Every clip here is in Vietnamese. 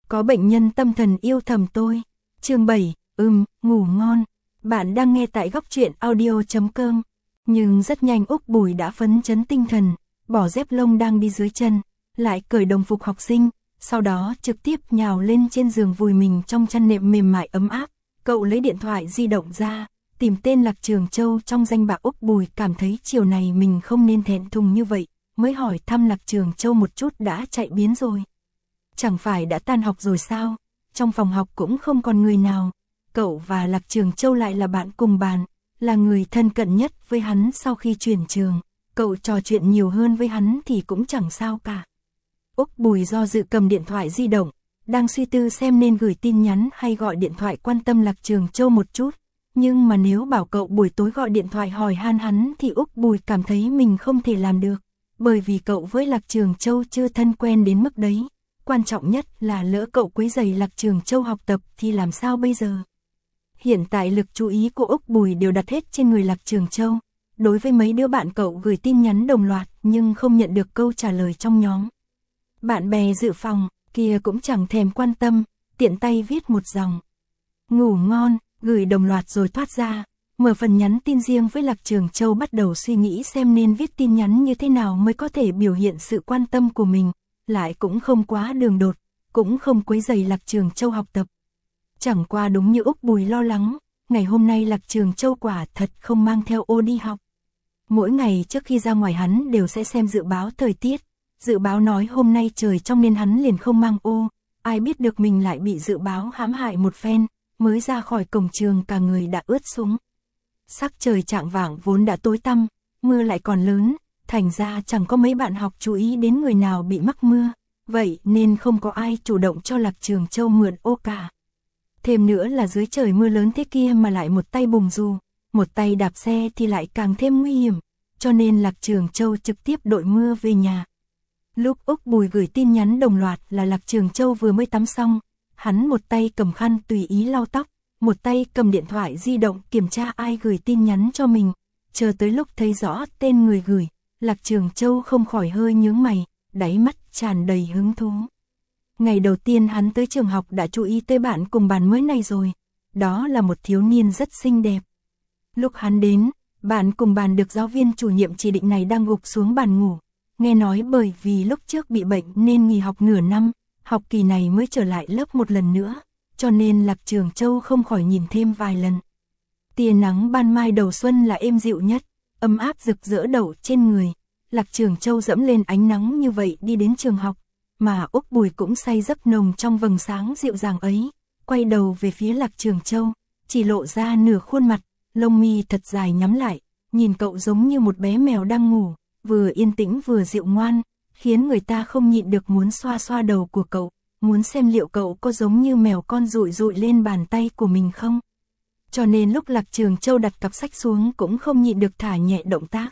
Có bệnh nhân tâm thần yêu thầm tôi. Chương 7, ngủ ngon. Bạn đang nghe tại góc truyện audio.com. Nhưng rất nhanh Úc Bùi đã phấn chấn tinh thần, bỏ dép lông đang đi dưới chân, lại cởi đồng phục học sinh, sau đó trực tiếp nhào lên trên giường vùi mình trong chăn nệm mềm mại ấm áp. Cậu lấy điện thoại di động ra, tìm tên Lạc Trường Châu trong danh bạ. Úc Bùi cảm thấy chiều này mình không nên thẹn thùng như vậy, mới hỏi thăm Lạc Trường Châu một chút đã chạy biến rồi. Chẳng phải đã tan học rồi sao? Trong phòng học cũng không còn người nào. Cậu và Lạc Trường Châu lại là bạn cùng bàn, là người thân cận nhất với hắn sau khi chuyển trường. Cậu trò chuyện nhiều hơn với hắn thì cũng chẳng sao cả. Úc Bùi do dự cầm điện thoại di động, đang suy tư xem nên gửi tin nhắn hay gọi điện thoại quan tâm Lạc Trường Châu một chút. Nhưng mà nếu bảo cậu buổi tối gọi điện thoại hỏi han hắn thì Úc Bùi cảm thấy mình không thể làm được. Bởi vì cậu với Lạc Trường Châu chưa thân quen đến mức đấy. Quan trọng nhất là lỡ cậu quấy rầy Lạc Trường Châu học tập thì làm sao bây giờ? Hiện tại lực chú ý của Úc Bùi đều đặt hết trên người Lạc Trường Châu. Đối với mấy đứa bạn cậu gửi tin nhắn đồng loạt nhưng không nhận được câu trả lời trong nhóm. Bạn bè dự phòng kia cũng chẳng thèm quan tâm, tiện tay viết một dòng. Ngủ ngon, gửi đồng loạt rồi thoát ra. Mở phần nhắn tin riêng với Lạc Trường Châu, bắt đầu suy nghĩ xem nên viết tin nhắn như thế nào mới có thể biểu hiện sự quan tâm của mình, lại cũng không quá đường đột, cũng không quấy rầy Lạc Trường Châu học tập. Chẳng qua đúng như Úc Bùi lo lắng, ngày hôm nay Lạc Trường Châu quả thật không mang theo ô đi học. Mỗi ngày trước khi ra ngoài hắn đều sẽ xem dự báo thời tiết. Dự báo nói hôm nay trời trong nên hắn liền không mang ô. Ai biết được mình lại bị dự báo hãm hại một phen, mới ra khỏi cổng trường cả người đã ướt sũng. Sắc trời chạng vạng vốn đã tối tăm, mưa lại còn lớn, thành ra chẳng có mấy bạn học chú ý đến người nào bị mắc mưa. Vậy nên không có ai chủ động cho Lạc Trường Châu mượn ô cả. Thêm nữa là dưới trời mưa lớn thế kia mà lại một tay bùng dù, một tay đạp xe thì lại càng thêm nguy hiểm. Cho nên Lạc Trường Châu trực tiếp đội mưa về nhà. Lúc Úc Bùi gửi tin nhắn đồng loạt là Lạc Trường Châu vừa mới tắm xong. Hắn một tay cầm khăn tùy ý lau tóc, một tay cầm điện thoại di động kiểm tra ai gửi tin nhắn cho mình. Chờ tới lúc thấy rõ tên người gửi, Lạc Trường Châu không khỏi hơi nhướng mày, đáy mắt tràn đầy hứng thú. Ngày đầu tiên hắn tới trường học đã chú ý tới bạn cùng bàn mới này rồi. Đó là một thiếu niên rất xinh đẹp. Lúc hắn đến, bạn cùng bàn được giáo viên chủ nhiệm chỉ định này đang gục xuống bàn ngủ. Nghe nói bởi vì lúc trước bị bệnh nên nghỉ học nửa năm, học kỳ này mới trở lại lớp một lần nữa, cho nên Lạc Trường Châu không khỏi nhìn thêm vài lần. Tia nắng ban mai đầu xuân là êm dịu nhất, ấm áp rực rỡ đậu trên người. Lạc Trường Châu dẫm lên ánh nắng như vậy đi đến trường học, mà Úc Bùi cũng say giấc nồng trong vầng sáng dịu dàng ấy, quay đầu về phía Lạc Trường Châu, chỉ lộ ra nửa khuôn mặt, lông mi thật dài nhắm lại, nhìn cậu giống như một bé mèo đang ngủ, vừa yên tĩnh vừa dịu ngoan, khiến người ta không nhịn được muốn xoa xoa đầu của cậu, muốn xem liệu cậu có giống như mèo con dụi dụi lên bàn tay của mình không. Cho nên lúc Lạc Trường Châu đặt cặp sách xuống cũng không nhịn được thả nhẹ động tác.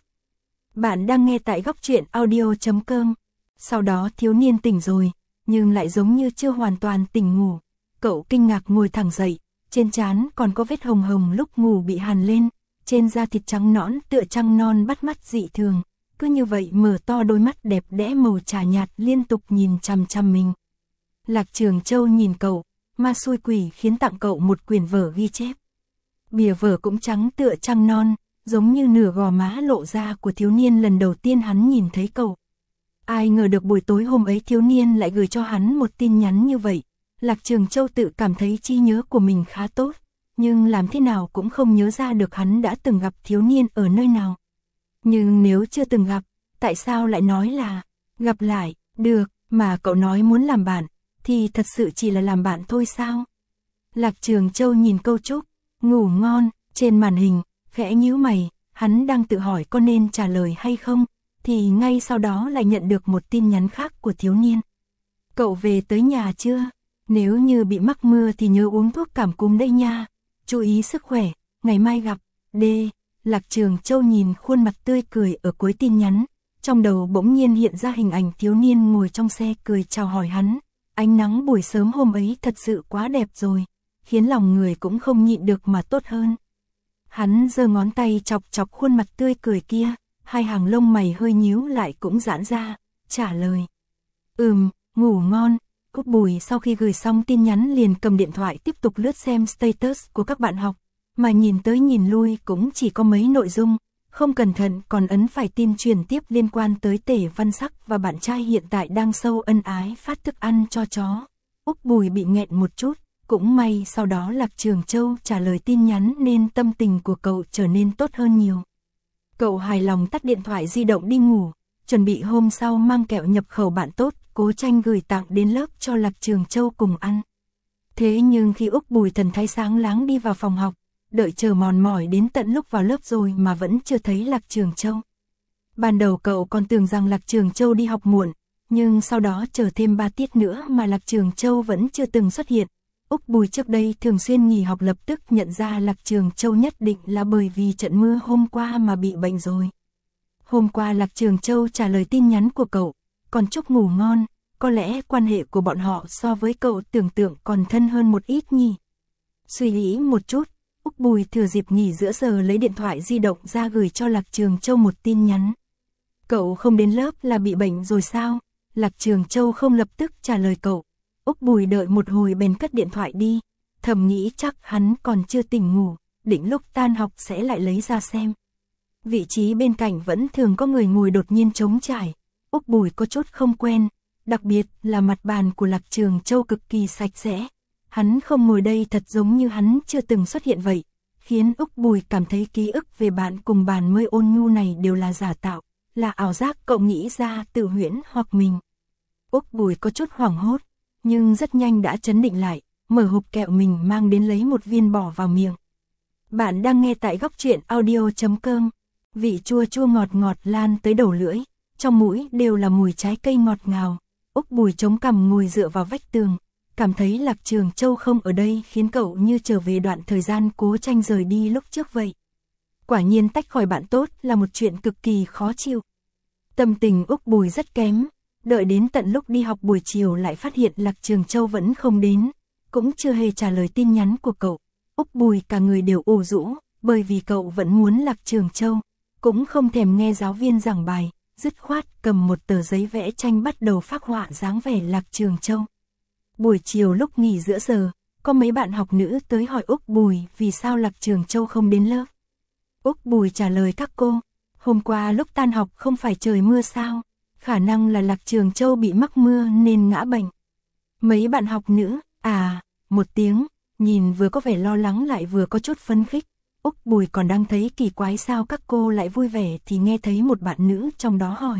Bạn đang nghe tại góc truyện audio.com. Sau đó thiếu niên tỉnh rồi, nhưng lại giống như chưa hoàn toàn tỉnh ngủ. Cậu kinh ngạc ngồi thẳng dậy, trên trán còn có vết hồng hồng lúc ngủ bị hằn lên, trên da thịt trắng nõn tựa trăng non bắt mắt dị thường. Cứ như vậy mở to đôi mắt đẹp đẽ màu trà nhạt liên tục nhìn chằm chằm mình. Lạc Trường Châu nhìn cậu, ma xui quỷ khiến tặng cậu một quyển vở ghi chép. Bìa vở cũng trắng tựa trăng non, giống như nửa gò má lộ ra của thiếu niên lần đầu tiên hắn nhìn thấy cậu. Ai ngờ được buổi tối hôm ấy thiếu niên lại gửi cho hắn một tin nhắn như vậy. Lạc Trường Châu tự cảm thấy trí nhớ của mình khá tốt, nhưng làm thế nào cũng không nhớ ra được hắn đã từng gặp thiếu niên ở nơi nào. Nhưng nếu chưa từng gặp, tại sao lại nói là gặp lại, được, mà cậu nói muốn làm bạn, thì thật sự chỉ là làm bạn thôi sao? Lạc Trường Châu nhìn câu chúc, ngủ ngon, trên màn hình, khẽ nhíu mày, hắn đang tự hỏi có nên trả lời hay không, thì ngay sau đó lại nhận được một tin nhắn khác của thiếu niên. Cậu về tới nhà chưa? Nếu như bị mắc mưa thì nhớ uống thuốc cảm cúm đây nha. Chú ý sức khỏe, ngày mai gặp. D. Lạc Trường Châu nhìn khuôn mặt tươi cười ở cuối tin nhắn, trong đầu bỗng nhiên hiện ra hình ảnh thiếu niên ngồi trong xe cười chào hỏi hắn. Ánh nắng buổi sớm hôm ấy thật sự quá đẹp rồi, khiến lòng người cũng không nhịn được mà tốt hơn. Hắn giơ ngón tay chọc chọc khuôn mặt tươi cười kia, hai hàng lông mày hơi nhíu lại cũng giãn ra, trả lời. Ngủ ngon. Úc Bùi sau khi gửi xong tin nhắn liền cầm điện thoại tiếp tục lướt xem status của các bạn học, mà nhìn tới nhìn lui cũng chỉ có mấy nội dung, không cẩn thận còn ấn phải tin truyền tiếp liên quan tới Tề Văn Sắc và bạn trai hiện tại đang sâu ân ái phát thức ăn cho chó. Úc Bùi bị nghẹn một chút, cũng may sau đó Lạc Trường Châu trả lời tin nhắn nên tâm tình của cậu trở nên tốt hơn nhiều. Cậu hài lòng tắt điện thoại di động đi ngủ, chuẩn bị hôm sau mang kẹo nhập khẩu bạn tốt, Cố Tranh gửi tặng đến lớp cho Lạc Trường Châu cùng ăn. Thế nhưng khi Úc Bùi thần thái sáng láng đi vào phòng học, đợi chờ mòn mỏi đến tận lúc vào lớp rồi mà vẫn chưa thấy Lạc Trường Châu. Ban đầu cậu còn tưởng rằng Lạc Trường Châu đi học muộn, nhưng sau đó chờ thêm 3 tiết nữa mà Lạc Trường Châu vẫn chưa từng xuất hiện. Úc Bùi trước đây thường xuyên nghỉ học lập tức nhận ra Lạc Trường Châu nhất định là bởi vì trận mưa hôm qua mà bị bệnh rồi. Hôm qua Lạc Trường Châu trả lời tin nhắn của cậu, còn chúc ngủ ngon, có lẽ quan hệ của bọn họ so với cậu tưởng tượng còn thân hơn một ít nhỉ. Suy nghĩ một chút, Úc Bùi thừa dịp nghỉ giữa giờ lấy điện thoại di động ra gửi cho Lạc Trường Châu một tin nhắn. Cậu không đến lớp là bị bệnh rồi sao? Lạc Trường Châu không lập tức trả lời cậu. Úc Bùi đợi một hồi bèn cất điện thoại đi, thầm nghĩ chắc hắn còn chưa tỉnh ngủ, định lúc tan học sẽ lại lấy ra xem. Vị trí bên cạnh vẫn thường có người ngồi đột nhiên trống trải, Úc Bùi có chút không quen, đặc biệt là mặt bàn của Lạc Trường Châu cực kỳ sạch sẽ. Hắn không ngồi đây thật giống như hắn chưa từng xuất hiện vậy, khiến Úc Bùi cảm thấy ký ức về bạn cùng bàn mới ôn nhu này đều là giả tạo, là ảo giác cậu nghĩ ra tự huyễn hoặc mình. Úc Bùi có chút hoảng hốt, nhưng rất nhanh đã trấn định lại, mở hộp kẹo mình mang đến lấy một viên bỏ vào miệng. Bạn đang nghe tại Góc Truyện Audio.com, vị chua chua ngọt ngọt lan tới đầu lưỡi, trong mũi đều là mùi trái cây ngọt ngào. Úc Bùi chống cằm ngồi dựa vào vách tường, cảm thấy Lạc Trường Châu không ở đây khiến cậu như trở về đoạn thời gian Cố Tranh rời đi lúc trước vậy. Quả nhiên tách khỏi bạn tốt là một chuyện cực kỳ khó chịu. Tâm tình Úc Bùi rất kém, đợi đến tận lúc đi học buổi chiều lại phát hiện Lạc Trường Châu vẫn không đến, cũng chưa hề trả lời tin nhắn của cậu. Úc Bùi cả người đều ủ rũ, bởi vì cậu vẫn muốn Lạc Trường Châu, cũng không thèm nghe giáo viên giảng bài, dứt khoát cầm một tờ giấy vẽ tranh bắt đầu phác họa dáng vẻ Lạc Trường Châu. Buổi chiều lúc nghỉ giữa giờ, có mấy bạn học nữ tới hỏi Úc Bùi vì sao Lạc Trường Châu không đến lớp. Úc Bùi trả lời các cô, hôm qua lúc tan học không phải trời mưa sao, khả năng là Lạc Trường Châu bị mắc mưa nên ngã bệnh. Mấy bạn học nữ, một tiếng, nhìn vừa có vẻ lo lắng lại vừa có chút phấn khích. Úc Bùi còn đang thấy kỳ quái sao các cô lại vui vẻ thì nghe thấy một bạn nữ trong đó hỏi.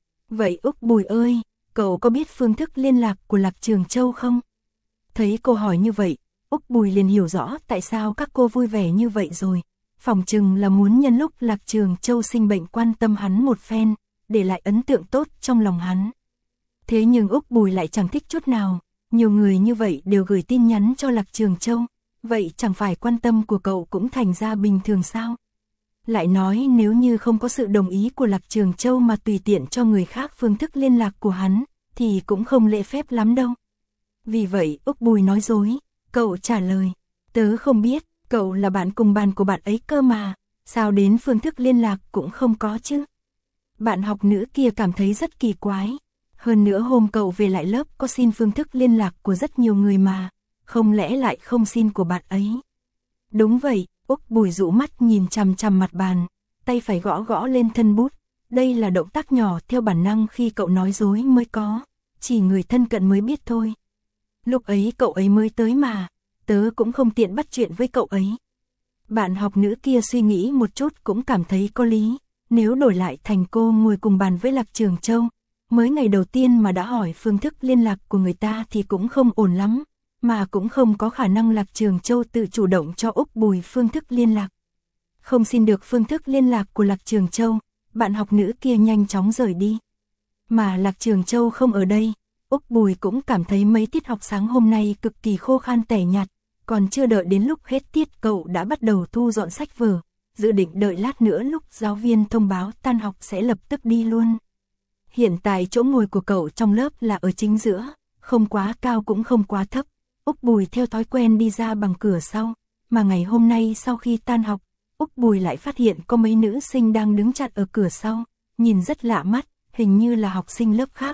Vậy Úc Bùi ơi, cậu có biết phương thức liên lạc của Lạc Trường Châu không? Thấy cô hỏi như vậy, Úc Bùi liền hiểu rõ tại sao các cô vui vẻ như vậy rồi. Phỏng chừng là muốn nhân lúc Lạc Trường Châu sinh bệnh quan tâm hắn một phen, để lại ấn tượng tốt trong lòng hắn. Thế nhưng Úc Bùi lại chẳng thích chút nào, nhiều người như vậy đều gửi tin nhắn cho Lạc Trường Châu, vậy chẳng phải quan tâm của cậu cũng thành ra bình thường sao? Lại nói nếu như không có sự đồng ý của Lạc Trường Châu mà tùy tiện cho người khác phương thức liên lạc của hắn, thì cũng không lễ phép lắm đâu. Vì vậy Úc Bùi nói dối, cậu trả lời, tớ không biết, cậu là bạn cùng bàn của bạn ấy cơ mà, sao đến phương thức liên lạc cũng không có chứ? Bạn học nữ kia cảm thấy rất kỳ quái, hơn nữa hôm cậu về lại lớp có xin phương thức liên lạc của rất nhiều người mà, không lẽ lại không xin của bạn ấy? Đúng vậy, Úc Bùi rũ mắt nhìn chằm chằm mặt bàn, tay phải gõ gõ lên thân bút, đây là động tác nhỏ theo bản năng khi cậu nói dối mới có, chỉ người thân cận mới biết thôi. Lúc ấy cậu ấy mới tới mà, tớ cũng không tiện bắt chuyện với cậu ấy. Bạn học nữ kia suy nghĩ một chút cũng cảm thấy có lý, nếu đổi lại thành cô ngồi cùng bàn với Lạc Trường Châu, mới ngày đầu tiên mà đã hỏi phương thức liên lạc của người ta thì cũng không ổn lắm, mà cũng không có khả năng Lạc Trường Châu tự chủ động cho Úc Bùi phương thức liên lạc. Không xin được phương thức liên lạc của Lạc Trường Châu, bạn học nữ kia nhanh chóng rời đi. Mà Lạc Trường Châu không ở đây, Úc Bùi cũng cảm thấy mấy tiết học sáng hôm nay cực kỳ khô khan tẻ nhạt, còn chưa đợi đến lúc hết tiết cậu đã bắt đầu thu dọn sách vở, dự định đợi lát nữa lúc giáo viên thông báo tan học sẽ lập tức đi luôn. Hiện tại chỗ ngồi của cậu trong lớp là ở chính giữa, không quá cao cũng không quá thấp. Úc Bùi theo thói quen đi ra bằng cửa sau, mà ngày hôm nay sau khi tan học, Úc Bùi lại phát hiện có mấy nữ sinh đang đứng chặn ở cửa sau, nhìn rất lạ mắt, hình như là học sinh lớp khác.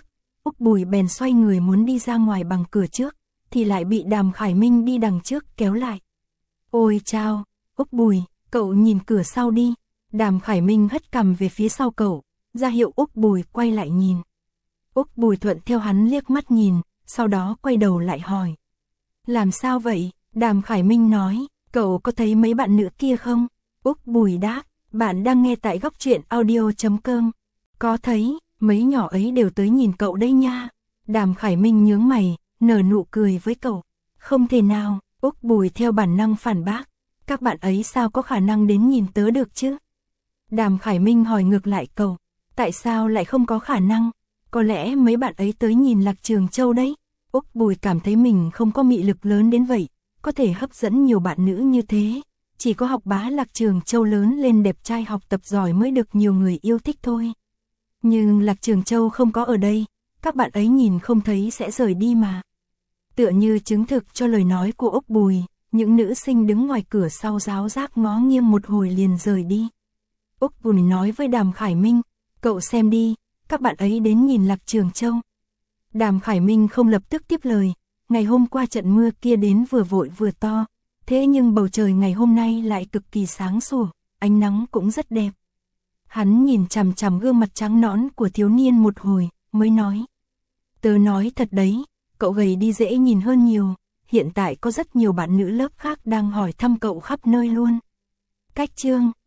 Úc Bùi bèn xoay người muốn đi ra ngoài bằng cửa trước, thì lại bị Đàm Khải Minh đi đằng trước kéo lại. Ôi chao, Úc Bùi, cậu nhìn cửa sau đi. Đàm Khải Minh hất cằm về phía sau cậu, ra hiệu Úc Bùi quay lại nhìn. Úc Bùi thuận theo hắn liếc mắt nhìn, sau đó quay đầu lại hỏi. Làm sao vậy? Đàm Khải Minh nói, cậu có thấy mấy bạn nữ kia không? Úc Bùi đáp, bạn đang nghe tại góc truyện audio.com. Có thấy, mấy nhỏ ấy đều tới nhìn cậu đây nha. Đàm Khải Minh nhướng mày, nở nụ cười với cậu. Không thể nào, Úc Bùi theo bản năng phản bác. Các bạn ấy sao có khả năng đến nhìn tớ được chứ? Đàm Khải Minh hỏi ngược lại cậu. Tại sao lại không có khả năng? Có lẽ mấy bạn ấy tới nhìn Lạc Trường Châu đấy. Úc Bùi cảm thấy mình không có mị lực lớn đến vậy, có thể hấp dẫn nhiều bạn nữ như thế. Chỉ có học bá Lạc Trường Châu lớn lên đẹp trai học tập giỏi mới được nhiều người yêu thích thôi. Nhưng Lạc Trường Châu không có ở đây, các bạn ấy nhìn không thấy sẽ rời đi mà. Tựa như chứng thực cho lời nói của Úc Bùi, những nữ sinh đứng ngoài cửa sau giáo giác ngó nghiêng một hồi liền rời đi. Úc Bùi nói với Đàm Khải Minh, cậu xem đi, các bạn ấy đến nhìn Lạc Trường Châu. Đàm Khải Minh không lập tức tiếp lời, ngày hôm qua trận mưa kia đến vừa vội vừa to, thế nhưng bầu trời ngày hôm nay lại cực kỳ sáng sủa, ánh nắng cũng rất đẹp. Hắn nhìn chằm chằm gương mặt trắng nõn của thiếu niên một hồi, mới nói. Tớ nói thật đấy, cậu gầy đi dễ nhìn hơn nhiều, hiện tại có rất nhiều bạn nữ lớp khác đang hỏi thăm cậu khắp nơi luôn. Cách chương,